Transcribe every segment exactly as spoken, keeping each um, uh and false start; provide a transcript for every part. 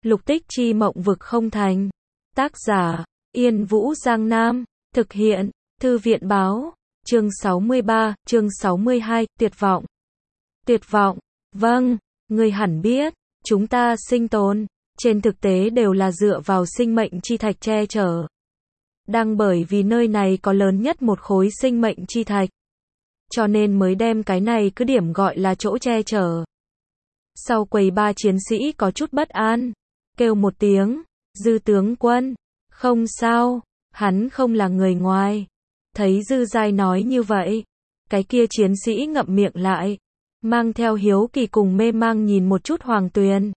Lục tích chi mộng vực không thành. Tác giả, Yên Vũ Giang Nam. Thực hiện, Thư viện báo. Chương sáu mươi ba, chương sáu mươi hai, tuyệt vọng. Tuyệt vọng, vâng, người hẳn biết, chúng ta sinh tồn, trên thực tế đều là dựa vào sinh mệnh chi thạch che chở. Đang bởi vì nơi này có lớn nhất một khối sinh mệnh chi thạch, cho nên mới đem cái này cứ điểm gọi là chỗ che chở. Sau quầy ba chiến sĩ có chút bất an, kêu một tiếng, Dư tướng quân, không sao, hắn không là người ngoài. Thấy Dư Giai nói như vậy, cái kia chiến sĩ ngậm miệng lại, mang theo hiếu kỳ cùng mê mang nhìn một chút Hoàng Tuyền.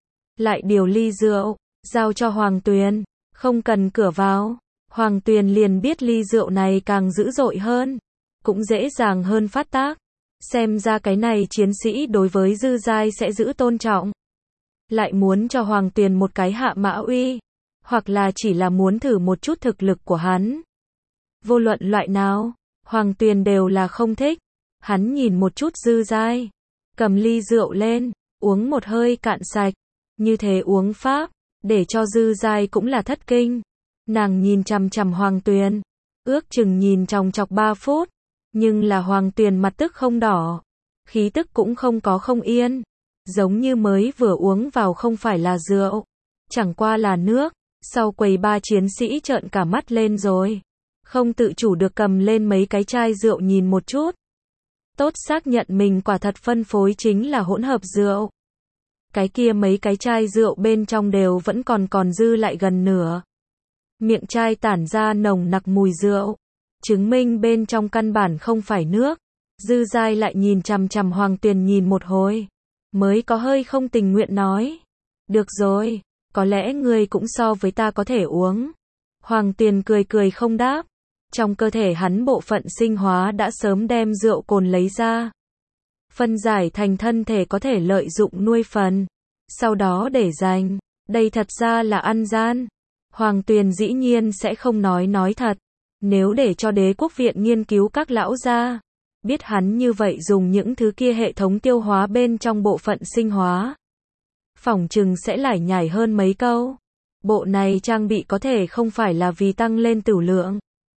Lại điều ly rượu, giao cho Hoàng Tuyền, không cần cửa vào. Hoàng Tuyền liền biết ly rượu này càng dữ dội hơn, cũng dễ dàng hơn phát tác. Xem ra cái này chiến sĩ đối với Dư Giai sẽ giữ tôn trọng. Lại muốn cho Hoàng Tuyền một cái hạ mã uy, hoặc là chỉ là muốn thử một chút thực lực của hắn. Vô luận loại nào, Hoàng Tuyền đều là không thích. Hắn nhìn một chút Dư Giai, cầm ly rượu lên, uống một hơi cạn sạch. Như thế uống pháp, để cho Dư Giai cũng là thất kinh. Nàng nhìn chằm chằm Hoàng Tuyền, ước chừng nhìn chòng chọc ba phút, nhưng là Hoàng Tuyền mặt tức không đỏ, khí tức cũng không có không yên, giống như mới vừa uống vào không phải là rượu, chẳng qua là nước. Sau quầy ba chiến sĩ trợn cả mắt lên rồi, không tự chủ được cầm lên mấy cái chai rượu nhìn một chút. Tốt xác nhận mình quả thật phân phối chính là hỗn hợp rượu. Cái kia mấy cái chai rượu bên trong đều vẫn còn còn dư lại gần nửa. Miệng chai tản ra nồng nặc mùi rượu, chứng minh bên trong căn bản không phải nước. Dư Giai lại nhìn chằm chằm Hoàng Tuyền nhìn một hồi, mới có hơi không tình nguyện nói, được rồi, có lẽ ngươi cũng so với ta có thể uống. Hoàng Tuyền cười cười không đáp, trong cơ thể hắn bộ phận sinh hóa đã sớm đem rượu cồn lấy ra, phân giải thành thân thể có thể lợi dụng nuôi phần, sau đó để dành. Đây thật ra là ăn gian. Hoàng Tuyền dĩ nhiên sẽ không nói nói thật. Nếu để cho Đế Quốc Viện nghiên cứu các lão gia, biết hắn như vậy dùng những thứ kia hệ thống tiêu hóa bên trong bộ phận sinh hóa, phỏng chừng sẽ lải nhải hơn mấy câu. Bộ này trang bị có thể không phải là vì tăng lên tửu lượng,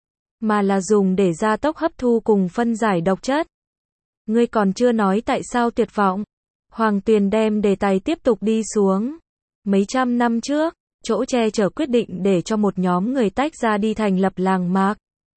mà là dùng để gia tốc hấp thu cùng phân giải độc chất. Ngươi còn chưa nói tại sao tuyệt vọng. Hoàng Tuyền đem đề tài tiếp tục đi xuống. Mấy trăm năm trước, chỗ che chở quyết định để cho một nhóm người tách ra đi thành lập làng mạc.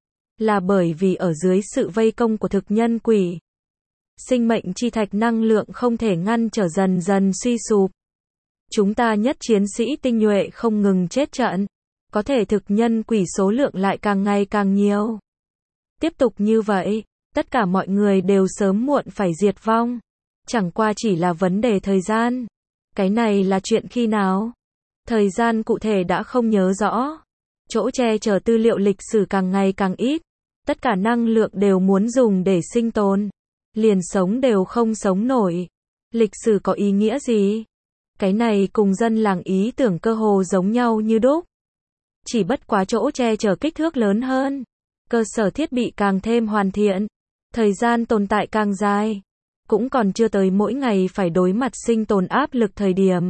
Là bởi vì ở dưới sự vây công của thực nhân quỷ, sinh mệnh chi thạch năng lượng không thể ngăn trở dần dần suy sụp. Chúng ta nhất chiến sĩ tinh nhuệ không ngừng chết trận, có thể thực nhân quỷ số lượng lại càng ngày càng nhiều. Tiếp tục như vậy, tất cả mọi người đều sớm muộn phải diệt vong. Chẳng qua chỉ là vấn đề thời gian. Cái này là chuyện khi nào? Thời gian cụ thể đã không nhớ rõ. Chỗ che chở tư liệu lịch sử càng ngày càng ít. Tất cả năng lượng đều muốn dùng để sinh tồn. Liền sống đều không sống nổi. Lịch sử có ý nghĩa gì? Cái này cùng dân làng ý tưởng cơ hồ giống nhau như đúc. Chỉ bất quá chỗ che chở kích thước lớn hơn. Cơ sở thiết bị càng thêm hoàn thiện. Thời gian tồn tại càng dài. Cũng còn chưa tới mỗi ngày phải đối mặt sinh tồn áp lực thời điểm.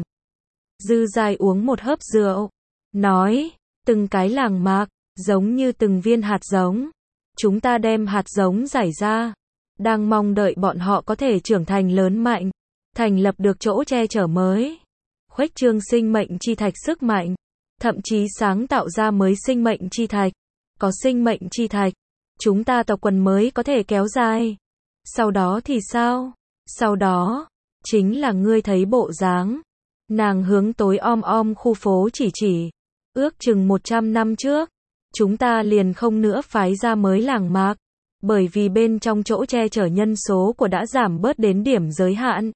Dư Giai uống một hớp rượu, nói, từng cái làng mạc, giống như từng viên hạt giống. Chúng ta đem hạt giống rải ra, đang mong đợi bọn họ có thể trưởng thành lớn mạnh, thành lập được chỗ che chở mới, khuếch trương sinh mệnh chi thạch sức mạnh, thậm chí sáng tạo ra mới sinh mệnh chi thạch. Có sinh mệnh chi thạch, chúng ta tộc quần mới có thể kéo dài. Sau đó thì sao? Sau đó, chính là ngươi thấy bộ dáng. Nàng hướng tối om om khu phố chỉ chỉ. Ước chừng một trăm năm trước, chúng ta liền không nữa phái ra mới làng mạc. Bởi vì bên trong chỗ che chở nhân số của đã giảm bớt đến điểm giới hạn.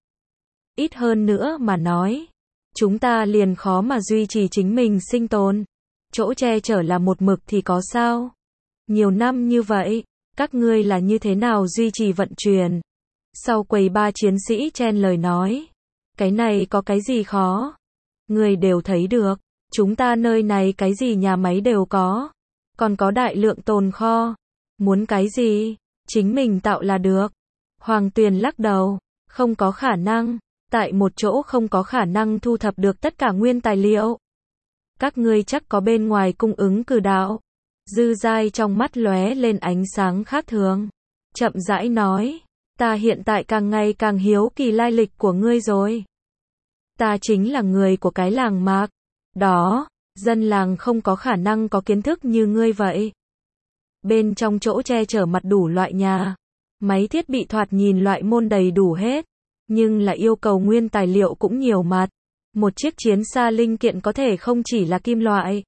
Ít hơn nữa mà nói, chúng ta liền khó mà duy trì chính mình sinh tồn. Chỗ che chở là một mực thì có sao? Nhiều năm như vậy, các ngươi là như thế nào duy trì vận chuyển? Sau quầy ba chiến sĩ chen lời nói, cái này có cái gì khó? Người đều thấy được, chúng ta nơi này cái gì nhà máy đều có, còn có đại lượng tồn kho. Muốn cái gì? Chính mình tạo là được. Hoàng Tuyền lắc đầu, không có khả năng. tại một chỗ không có khả năng thu thập được tất cả nguyên tài liệu. Các ngươi chắc có bên ngoài cung ứng cử đạo. Dư Giai trong mắt lóe lên ánh sáng khác thường. Chậm rãi nói, ta hiện tại càng ngày càng hiếu kỳ lai lịch của ngươi rồi. Ta chính là người của cái làng mạc. Đó, dân làng không có khả năng có kiến thức như ngươi vậy. Bên trong chỗ che chở mặt đủ loại nhà. Máy thiết bị thoạt nhìn loại môn đầy đủ hết. Nhưng là yêu cầu nguyên tài liệu cũng nhiều mặt. Một chiếc chiến xa linh kiện có thể không chỉ là kim loại.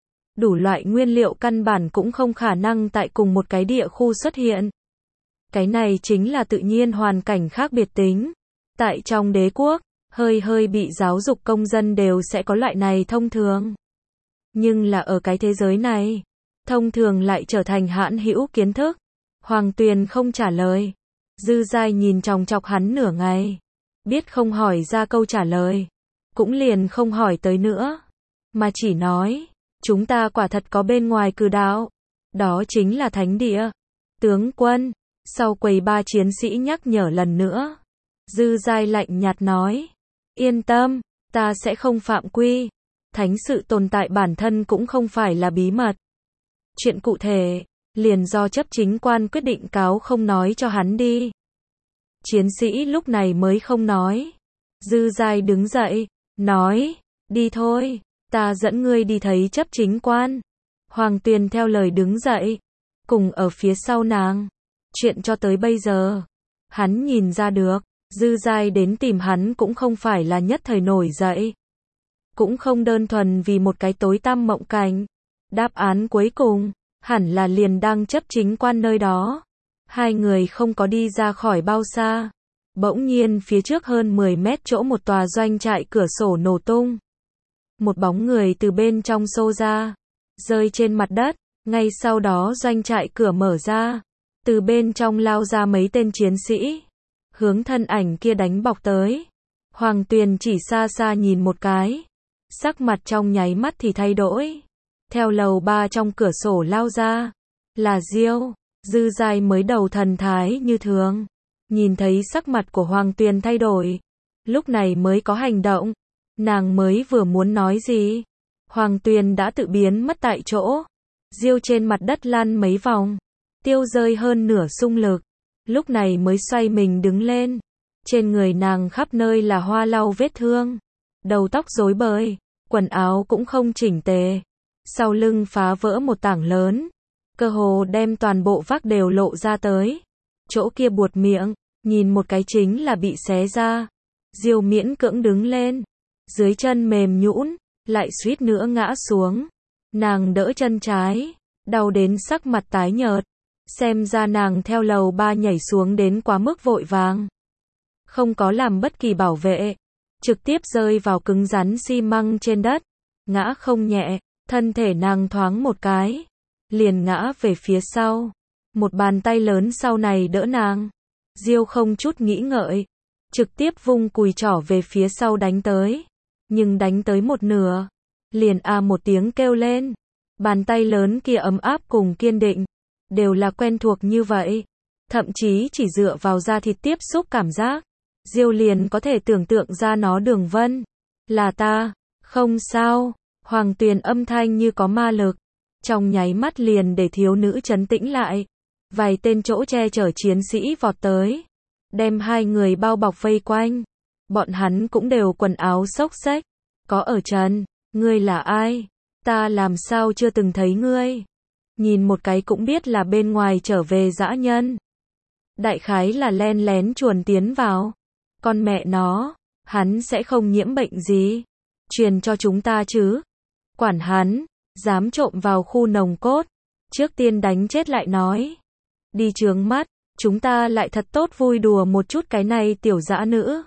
Đủ loại nguyên liệu căn bản cũng không khả năng tại cùng một cái địa khu xuất hiện. Cái này chính là tự nhiên hoàn cảnh khác biệt tính. Tại trong đế quốc, hơi hơi bị giáo dục công dân đều sẽ có loại này thông thường. Nhưng là ở cái thế giới này, thông thường lại trở thành hãn hữu kiến thức. Hoàng Tuyền không trả lời. Dư Giai nhìn chòng chọc hắn nửa ngày. Biết không hỏi ra câu trả lời. Cũng liền không hỏi tới nữa. Mà chỉ nói, chúng ta quả thật có bên ngoài cử đạo. Đó chính là thánh địa. Tướng quân, sau quầy ba chiến sĩ nhắc nhở lần nữa. Dư Giai lạnh nhạt nói. Yên tâm, ta sẽ không phạm quy. Thánh sự tồn tại bản thân cũng không phải là bí mật. Chuyện cụ thể, liền do chấp chính quan quyết định cáo không nói cho hắn đi. Chiến sĩ lúc này mới không nói. Dư Giai đứng dậy, nói, đi thôi, ta dẫn ngươi đi thấy chấp chính quan. Hoàng Tuyền theo lời đứng dậy, cùng ở phía sau nàng. Chuyện cho tới bây giờ, hắn nhìn ra được, Dư Giai đến tìm hắn cũng không phải là nhất thời nổi dậy. Cũng không đơn thuần vì một cái tối tăm mộng cảnh. Đáp án cuối cùng, hẳn là liền đang chấp chính quan nơi đó. Hai người không có đi ra khỏi bao xa. Bỗng nhiên phía trước hơn mười mét chỗ một tòa doanh trại cửa sổ nổ tung. Một bóng người từ bên trong xô ra, rơi trên mặt đất, ngay sau đó doanh trại cửa mở ra. Từ bên trong lao ra mấy tên chiến sĩ, hướng thân ảnh kia đánh bọc tới. Hoàng Tuyền chỉ xa xa nhìn một cái, sắc mặt trong nháy mắt thì thay đổi. Theo lầu ba trong cửa sổ lao ra, là Diêu. Dư Giai mới đầu thần thái như thường, nhìn thấy sắc mặt của Hoàng Tuyền thay đổi, lúc này mới có hành động. Nàng mới vừa muốn nói gì, Hoàng Tuyền đã tự biến mất tại chỗ. Diêu trên mặt đất lăn mấy vòng, tiêu rơi hơn nửa xung lực, lúc này mới xoay mình đứng lên. Trên người nàng khắp nơi là hoa lau vết thương, đầu tóc rối bời, quần áo cũng không chỉnh tề, sau lưng phá vỡ một tảng lớn, cơ hồ đem toàn bộ vác đều lộ ra tới. Chỗ kia buột miệng, nhìn một cái chính là bị xé ra. Diêu miễn cưỡng đứng lên, dưới chân mềm nhũn, lại suýt nữa ngã xuống. Nàng đỡ chân trái, đau đến sắc mặt tái nhợt. Xem ra nàng theo lầu ba nhảy xuống đến quá mức vội vàng, không có làm bất kỳ bảo vệ, trực tiếp rơi vào cứng rắn xi măng trên đất, ngã không nhẹ. Thân thể nàng thoáng một cái, liền ngã về phía sau. Một bàn tay lớn sau này đỡ nàng. Diêu không chút nghĩ ngợi, trực tiếp vung cùi trỏ về phía sau đánh tới. Nhưng đánh tới một nửa, liền a một tiếng kêu lên. Bàn tay lớn kia ấm áp cùng kiên định, đều là quen thuộc như vậy. Thậm chí chỉ dựa vào da thịt tiếp xúc cảm giác, Diêu liền có thể tưởng tượng ra nó đường vân. Là ta, không sao. Hoàng Tuyền âm thanh như có ma lực, trong nháy mắt liền để thiếu nữ trấn tĩnh lại. Vài tên chỗ che chở chiến sĩ vọt tới, đem hai người bao bọc vây quanh. Bọn hắn cũng đều quần áo xốc xếch. Có ở trần, ngươi là ai? Ta làm sao chưa từng thấy ngươi? Nhìn một cái cũng biết là bên ngoài trở về dã nhân. Đại khái là len lén chuồn tiến vào. Con mẹ nó, hắn sẽ không nhiễm bệnh gì? Truyền cho chúng ta chứ? Quản hắn, dám trộm vào khu nòng cốt, trước tiên đánh chết lại nói. Đi chướng mắt, chúng ta lại thật tốt vui đùa một chút cái này tiểu dã nữ.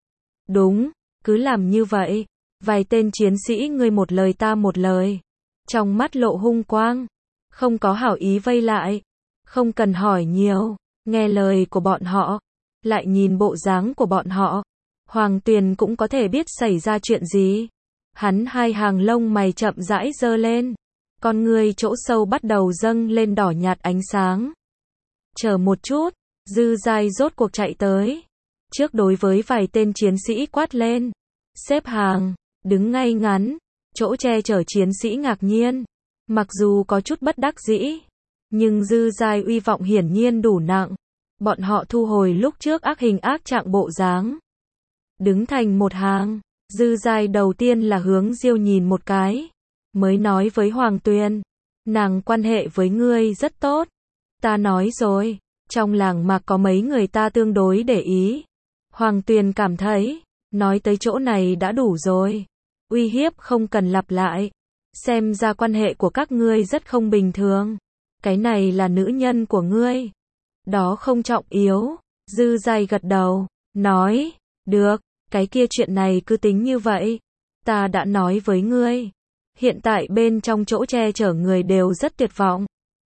Đúng, cứ làm như vậy. Vài tên chiến sĩ ngươi một lời ta một lời, trong mắt lộ hung quang, không có hảo ý vây lại, không cần hỏi nhiều, nghe lời của bọn họ, lại nhìn bộ dáng của bọn họ, Hoàng Tuyền cũng có thể biết xảy ra chuyện gì. Hắn hai hàng lông mày chậm rãi giơ lên, con ngươi chỗ sâu bắt đầu dâng lên đỏ nhạt ánh sáng. Chờ một chút, Dư Giai rốt cuộc chạy tới, trước đối với vài tên chiến sĩ quát lên. Xếp hàng, đứng ngay ngắn, chỗ che chở chiến sĩ ngạc nhiên. Mặc dù có chút bất đắc dĩ, nhưng Dư Giai uy vọng hiển nhiên đủ nặng. Bọn họ thu hồi lúc trước ác hình ác trạng bộ dáng. Đứng thành một hàng, Dư Giai đầu tiên là hướng Diêu nhìn một cái. Mới nói với Hoàng Tuyền, nàng quan hệ với ngươi rất tốt. Ta nói rồi, trong làng Mạc có mấy người ta tương đối để ý. Hoàng Tuyền cảm thấy, nói tới chỗ này đã đủ rồi. Uy hiếp không cần lặp lại. Xem ra quan hệ của các ngươi rất không bình thường. Cái này là nữ nhân của ngươi. Đó không trọng yếu. Dư Giai gật đầu, nói, được, cái kia chuyện này cứ tính như vậy. Ta đã nói với ngươi. Hiện tại bên trong chỗ che chở người đều rất tuyệt vọng.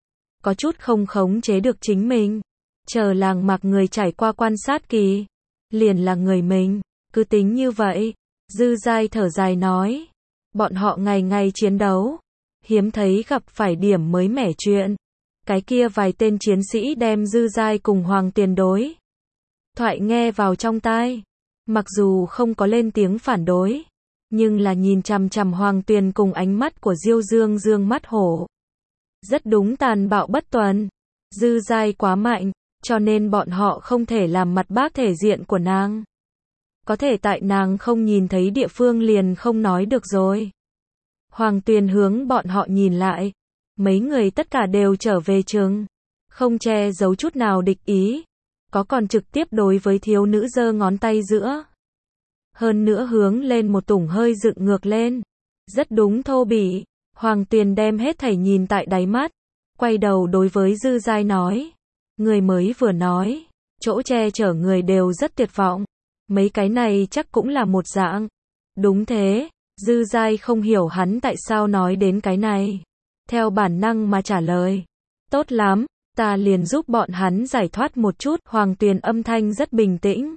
Có chút không khống chế được chính mình. Chờ làng Mạc người trải qua quan sát kỳ. Liền là người mình. Cứ tính như vậy. Dư Giai thở dài nói. Bọn họ ngày ngày chiến đấu. Hiếm thấy gặp phải điểm mới mẻ chuyện. Cái kia vài tên chiến sĩ đem Dư Giai cùng Hoàng Tuyền đối thoại nghe vào trong tai. Mặc dù không có lên tiếng phản đối. Nhưng là nhìn chằm chằm Hoàng Tuyền cùng ánh mắt của Diêu Dương Dương mắt hổ. Rất đúng tàn bạo bất tuần. Dư Giai quá mạnh, cho nên bọn họ không thể làm mặt bác thể diện của nàng. Có thể tại nàng không nhìn thấy địa phương liền không nói được rồi. Hoàng Tuyền hướng bọn họ nhìn lại. Mấy người tất cả đều trở về trường. Không che giấu chút nào địch ý. Có còn trực tiếp đối với thiếu nữ giơ ngón tay giữa. Hơn nữa hướng lên một tủng hơi dựng ngược lên. Rất đúng thô bỉ. Hoàng Tuyền đem hết thảy nhìn tại đáy mắt. Quay đầu đối với Dư Giai nói. Người mới vừa nói. Chỗ che chở người đều rất tuyệt vọng. Mấy cái này chắc cũng là một dạng. Đúng thế. Dư Giai không hiểu hắn tại sao nói đến cái này. Theo bản năng mà trả lời. Tốt lắm. Ta liền giúp bọn hắn giải thoát một chút. Hoàng Tuyền âm thanh rất bình tĩnh.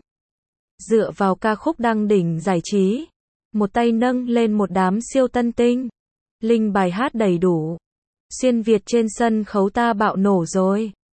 Dựa vào ca khúc đăng đỉnh giải trí. Một tay nâng lên một đám siêu tân tinh. Linh bài hát đầy đủ. Xuyên Việt trên sân khấu ta bạo nổ rồi.